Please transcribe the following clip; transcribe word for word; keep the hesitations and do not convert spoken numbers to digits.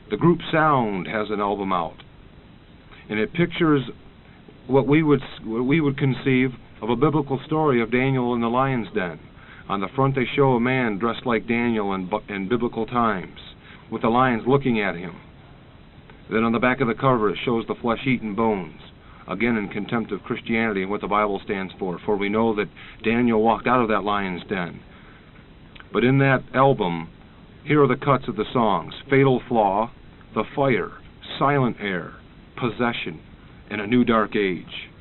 The group Sound has an album out, and it pictures what we would what we would conceive of a biblical story of Daniel in the lion's den. On the front they show a man dressed like Daniel in, in biblical times, with the lions looking at him. Then on the back of the cover it shows the flesh-eaten bones, again in contempt of Christianity and what the Bible stands for, for we know that Daniel walked out of that lion's den. But in that album, here are the cuts of the songs: Fatal Flaw, The Fire, Silent Air, Possession, and A New Dark Age.